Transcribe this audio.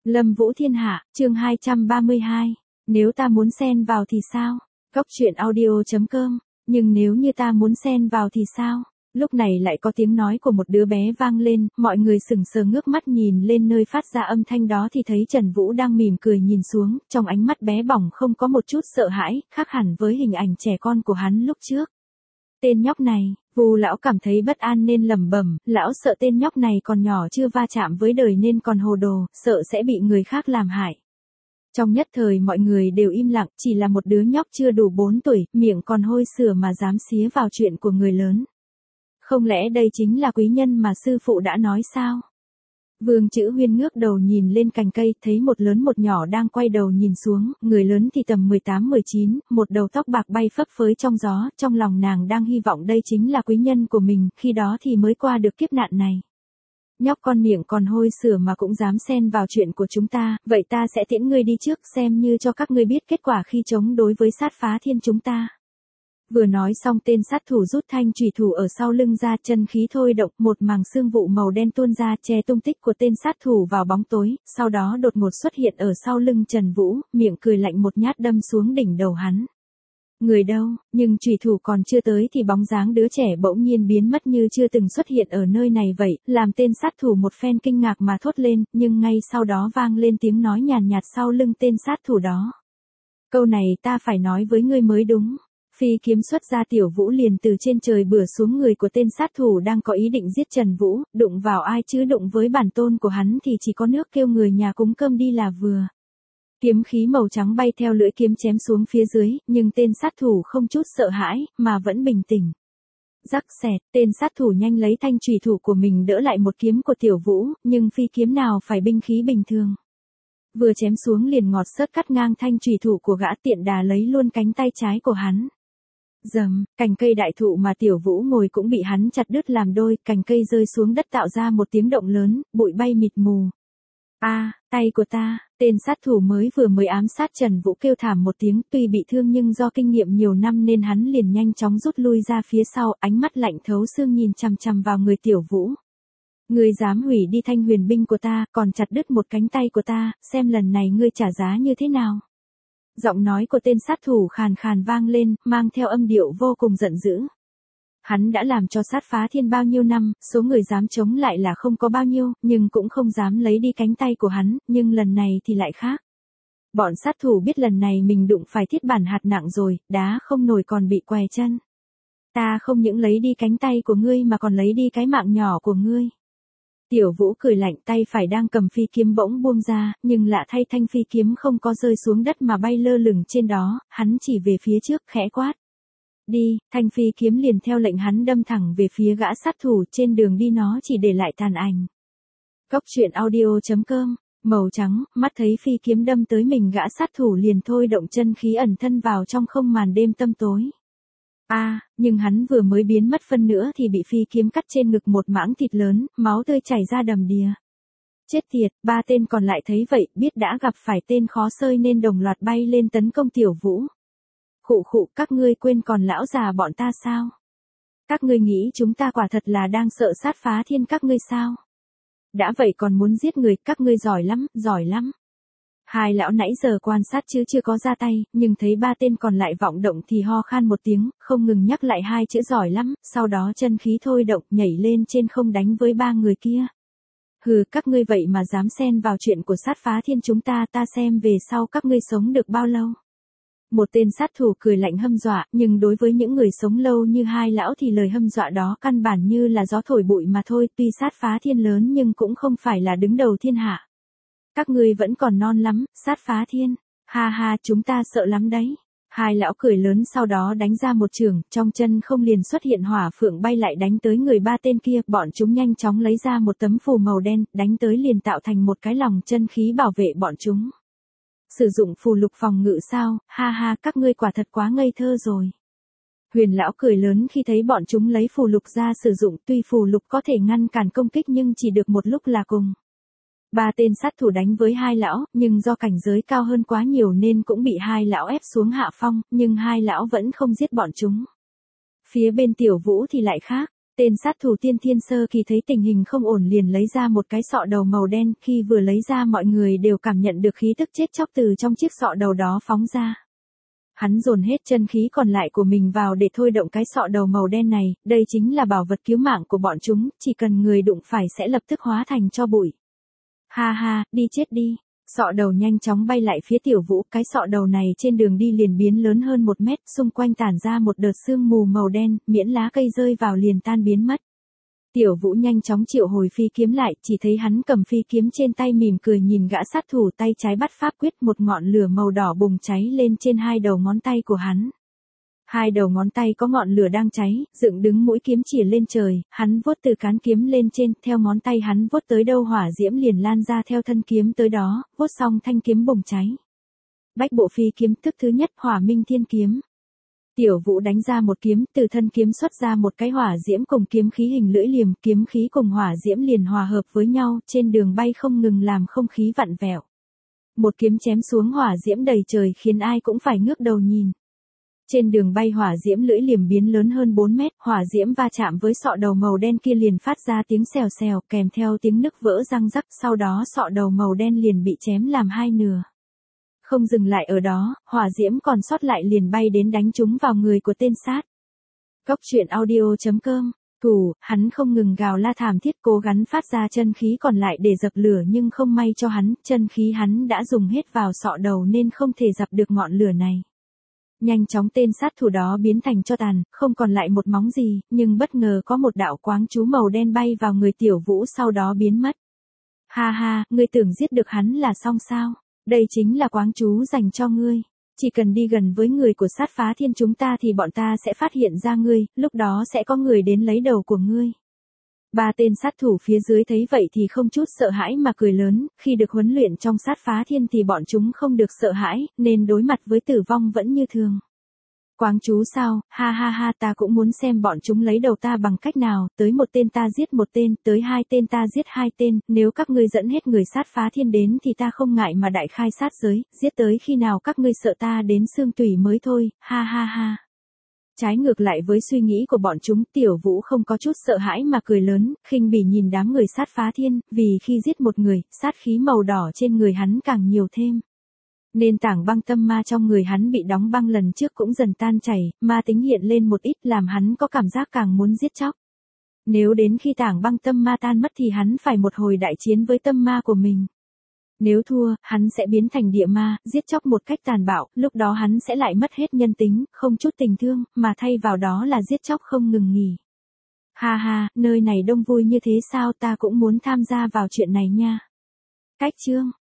Lâm Vũ Thiên Hạ, chương 232. Nếu ta muốn xen vào thì sao? Cốc truyện audio.com. Nhưng nếu như ta muốn xen vào thì sao? Lúc này lại có tiếng nói của một đứa bé vang lên, mọi người sững sờ ngước mắt nhìn lên nơi phát ra âm thanh đó thì thấy Trần Vũ đang mỉm cười nhìn xuống, trong ánh mắt bé bỏng không có một chút sợ hãi, khác hẳn với hình ảnh trẻ con của hắn lúc trước. Tên nhóc này, Vu lão cảm thấy bất an nên lẩm bẩm, lão sợ tên nhóc này còn nhỏ chưa va chạm với đời nên còn hồ đồ, sợ sẽ bị người khác làm hại. Trong nhất thời mọi người đều im lặng, chỉ là một đứa nhóc chưa đủ 4 tuổi, miệng còn hôi sữa mà dám xía vào chuyện của người lớn. Không lẽ đây chính là quý nhân mà sư phụ đã nói sao? Vương Chữ Huyên ngước đầu nhìn lên cành cây, thấy một lớn một nhỏ đang quay đầu nhìn xuống, người lớn thì tầm 18-19, một đầu tóc bạc bay phấp phới trong gió, trong lòng nàng đang hy vọng đây chính là quý nhân của mình, khi đó thì mới qua được kiếp nạn này. Nhóc con miệng còn hôi sữa mà cũng dám xen vào chuyện của chúng ta, vậy ta sẽ tiễn ngươi đi trước xem như cho các ngươi biết kết quả khi chống đối với sát phá thiên chúng ta. Vừa nói xong tên sát thủ rút thanh chùy thủ ở sau lưng ra, chân khí thôi động, một màng xương vụ màu đen tuôn ra che tung tích của tên sát thủ vào bóng tối, sau đó đột ngột xuất hiện ở sau lưng Trần Vũ, miệng cười lạnh một nhát đâm xuống đỉnh đầu hắn. Người đâu, nhưng chùy thủ còn chưa tới thì bóng dáng đứa trẻ bỗng nhiên biến mất như chưa từng xuất hiện ở nơi này vậy, làm tên sát thủ một phen kinh ngạc mà thốt lên, nhưng ngay sau đó vang lên tiếng nói nhàn nhạt sau lưng tên sát thủ đó. Câu này ta phải nói với ngươi mới đúng. Phi kiếm xuất ra, Tiểu Vũ liền từ trên trời bửa xuống người của tên sát thủ đang có ý định giết Trần Vũ, đụng vào ai chứ đụng với bản tôn của hắn thì chỉ có nước kêu người nhà cúng cơm đi là vừa. Kiếm khí màu trắng bay theo lưỡi kiếm chém xuống phía dưới, nhưng tên sát thủ không chút sợ hãi, mà vẫn bình tĩnh. Rắc xẹt, tên sát thủ nhanh lấy thanh chùy thủ của mình đỡ lại một kiếm của Tiểu Vũ, nhưng phi kiếm nào phải binh khí bình thường. Vừa chém xuống liền ngọt xớt cắt ngang thanh chùy thủ của gã, tiện đà lấy luôn cánh tay trái của hắn. Rầm, cành cây đại thụ mà Tiểu Vũ ngồi cũng bị hắn chặt đứt làm đôi, cành cây rơi xuống đất tạo ra một tiếng động lớn, bụi bay mịt mù. Tay của ta, tên sát thủ mới ám sát Trần Vũ kêu thảm một tiếng, tuy bị thương nhưng do kinh nghiệm nhiều năm nên hắn liền nhanh chóng rút lui ra phía sau, ánh mắt lạnh thấu xương nhìn chằm chằm vào người Tiểu Vũ. Ngươi dám hủy đi thanh huyền binh của ta, còn chặt đứt một cánh tay của ta, xem lần này ngươi trả giá như thế nào. Giọng nói của tên sát thủ khàn khàn vang lên, mang theo âm điệu vô cùng giận dữ. Hắn đã làm cho sát phá thiên bao nhiêu năm, số người dám chống lại là không có bao nhiêu, nhưng cũng không dám lấy đi cánh tay của hắn, nhưng lần này thì lại khác. Bọn sát thủ biết lần này mình đụng phải thiết bản hạt nặng rồi, đá không nổi còn bị què chân. Ta không những lấy đi cánh tay của ngươi mà còn lấy đi cái mạng nhỏ của ngươi. Tiểu Vũ cười lạnh, tay phải đang cầm phi kiếm bỗng buông ra, nhưng lạ thay thanh phi kiếm không có rơi xuống đất mà bay lơ lửng trên đó, hắn chỉ về phía trước khẽ quát. Đi, thanh phi kiếm liền theo lệnh hắn đâm thẳng về phía gã sát thủ, trên đường đi nó chỉ để lại tàn ảnh. Cốc truyện audio.com, màu trắng, mắt thấy phi kiếm đâm tới mình, gã sát thủ liền thôi động chân khí ẩn thân vào trong không màn đêm tăm tối. Nhưng hắn vừa mới biến mất phân nữa thì bị phi kiếm cắt trên ngực một mảng thịt lớn, máu tươi chảy ra đầm đìa. Chết tiệt, 3 tên còn lại thấy vậy, biết đã gặp phải tên khó xơi nên đồng loạt bay lên tấn công Tiểu Vũ. Khụ, các ngươi quên còn lão già bọn ta sao? Các ngươi nghĩ chúng ta quả thật là đang sợ sát phá thiên các ngươi sao? Đã vậy còn muốn giết người, các ngươi giỏi lắm. Hai lão nãy giờ quan sát chứ chưa có ra tay, nhưng thấy 3 tên còn lại vọng động thì ho khan một tiếng, không ngừng nhắc lại 2 chữ giỏi lắm, sau đó chân khí thôi động nhảy lên trên không đánh với 3 người kia. Hừ, các ngươi vậy mà dám xen vào chuyện của sát phá thiên chúng ta, ta xem về sau các ngươi sống được bao lâu. Một tên sát thủ cười lạnh hâm dọa, nhưng đối với những người sống lâu như hai lão thì lời hâm dọa đó căn bản như là gió thổi bụi mà thôi, tuy sát phá thiên lớn nhưng cũng không phải là đứng đầu thiên hạ. Các ngươi vẫn còn non lắm, sát phá thiên. Ha, chúng ta sợ lắm đấy. Hai lão cười lớn sau đó đánh ra một chưởng, trong chân không liền xuất hiện hỏa phượng bay lại đánh tới người 3 tên kia, bọn chúng nhanh chóng lấy ra một tấm phù màu đen, đánh tới liền tạo thành một cái lòng chân khí bảo vệ bọn chúng. Sử dụng phù lục phòng ngự sao, ha, các ngươi quả thật quá ngây thơ rồi. Huyền lão cười lớn khi thấy bọn chúng lấy phù lục ra sử dụng, tuy phù lục có thể ngăn cản công kích nhưng chỉ được một lúc là cùng. 3 tên sát thủ đánh với hai lão, nhưng do cảnh giới cao hơn quá nhiều nên cũng bị hai lão ép xuống hạ phong, nhưng hai lão vẫn không giết bọn chúng. Phía bên Tiểu Vũ thì lại khác. Tên sát thủ Tiên Thiên Sơ Kỳ thấy tình hình không ổn liền lấy ra một cái sọ đầu màu đen, khi vừa lấy ra mọi người đều cảm nhận được khí tức chết chóc từ trong chiếc sọ đầu đó phóng ra. Hắn dồn hết chân khí còn lại của mình vào để thôi động cái sọ đầu màu đen này, đây chính là bảo vật cứu mạng của bọn chúng, chỉ cần người đụng phải sẽ lập tức hóa thành tro bụi. Ha ha, đi chết đi. Sọ đầu nhanh chóng bay lại phía Tiểu Vũ, cái sọ đầu này trên đường đi liền biến lớn hơn 1 mét, xung quanh tản ra một đợt sương mù màu đen, miễn lá cây rơi vào liền tan biến mất. Tiểu Vũ nhanh chóng triệu hồi phi kiếm lại, chỉ thấy hắn cầm phi kiếm trên tay mỉm cười nhìn gã sát thủ, tay trái bắt pháp quyết, một ngọn lửa màu đỏ bùng cháy lên trên 2 đầu ngón tay của hắn. 2 đầu ngón tay có ngọn lửa đang cháy, dựng đứng mũi kiếm chìa lên trời, hắn vuốt từ cán kiếm lên trên, theo ngón tay hắn vuốt tới đâu hỏa diễm liền lan ra theo thân kiếm tới đó, vuốt xong thanh kiếm bùng cháy. Bách bộ phi kiếm thức thứ nhất, Hỏa Minh Thiên Kiếm. Tiểu Vũ đánh ra một kiếm, từ thân kiếm xuất ra một cái hỏa diễm cùng kiếm khí hình lưỡi liềm, kiếm khí cùng hỏa diễm liền hòa hợp với nhau, trên đường bay không ngừng làm không khí vặn vẹo. Một kiếm chém xuống hỏa diễm đầy trời khiến ai cũng phải ngước đầu nhìn. Trên đường bay hỏa diễm lưỡi liềm biến lớn hơn 4 mét, hỏa diễm va chạm với sọ đầu màu đen kia liền phát ra tiếng xèo xèo kèm theo tiếng nứt vỡ răng rắc, sau đó sọ đầu màu đen liền bị chém làm 2 nửa. Không dừng lại ở đó, hỏa diễm còn sót lại liền bay đến đánh trúng vào người của tên sát. Cốc truyện audio.com. Hắn không ngừng gào la thảm thiết cố gắng phát ra chân khí còn lại để dập lửa nhưng không may cho hắn, chân khí hắn đã dùng hết vào sọ đầu nên không thể dập được ngọn lửa này. Nhanh chóng tên sát thủ đó biến thành tro tàn, không còn lại một móng gì, nhưng bất ngờ có một đạo quáng chú màu đen bay vào người Tiểu Vũ sau đó biến mất. Ha ha, ngươi tưởng giết được hắn là xong sao? Đây chính là quáng chú dành cho ngươi. Chỉ cần đi gần với người của sát phá thiên chúng ta thì bọn ta sẽ phát hiện ra ngươi, lúc đó sẽ có người đến lấy đầu của ngươi. 3 tên sát thủ phía dưới thấy vậy thì không chút sợ hãi mà cười lớn, khi được huấn luyện trong sát phá thiên thì bọn chúng không được sợ hãi, nên đối mặt với tử vong vẫn như thường. Quáng chú sao, ha ha ha, ta cũng muốn xem bọn chúng lấy đầu ta bằng cách nào, tới 1 tên ta giết 1 tên, tới 2 tên ta giết 2 tên, nếu các ngươi dẫn hết người sát phá thiên đến thì ta không ngại mà đại khai sát giới, giết tới khi nào các ngươi sợ ta đến xương tủy mới thôi, ha ha ha. Trái ngược lại với suy nghĩ của bọn chúng, Tiểu Vũ không có chút sợ hãi mà cười lớn, khinh bỉ nhìn đám người sát phá thiên, vì khi giết một người, sát khí màu đỏ trên người hắn càng nhiều thêm. Nên tảng băng tâm ma trong người hắn bị đóng băng lần trước cũng dần tan chảy, ma tính hiện lên một ít làm hắn có cảm giác càng muốn giết chóc. Nếu đến khi tảng băng tâm ma tan mất thì hắn phải một hồi đại chiến với tâm ma của mình. Nếu thua, hắn sẽ biến thành địa ma, giết chóc một cách tàn bạo, lúc đó hắn sẽ lại mất hết nhân tính, không chút tình thương, mà thay vào đó là giết chóc không ngừng nghỉ. Ha ha, nơi này đông vui như thế sao, ta cũng muốn tham gia vào chuyện này nha. Cách chương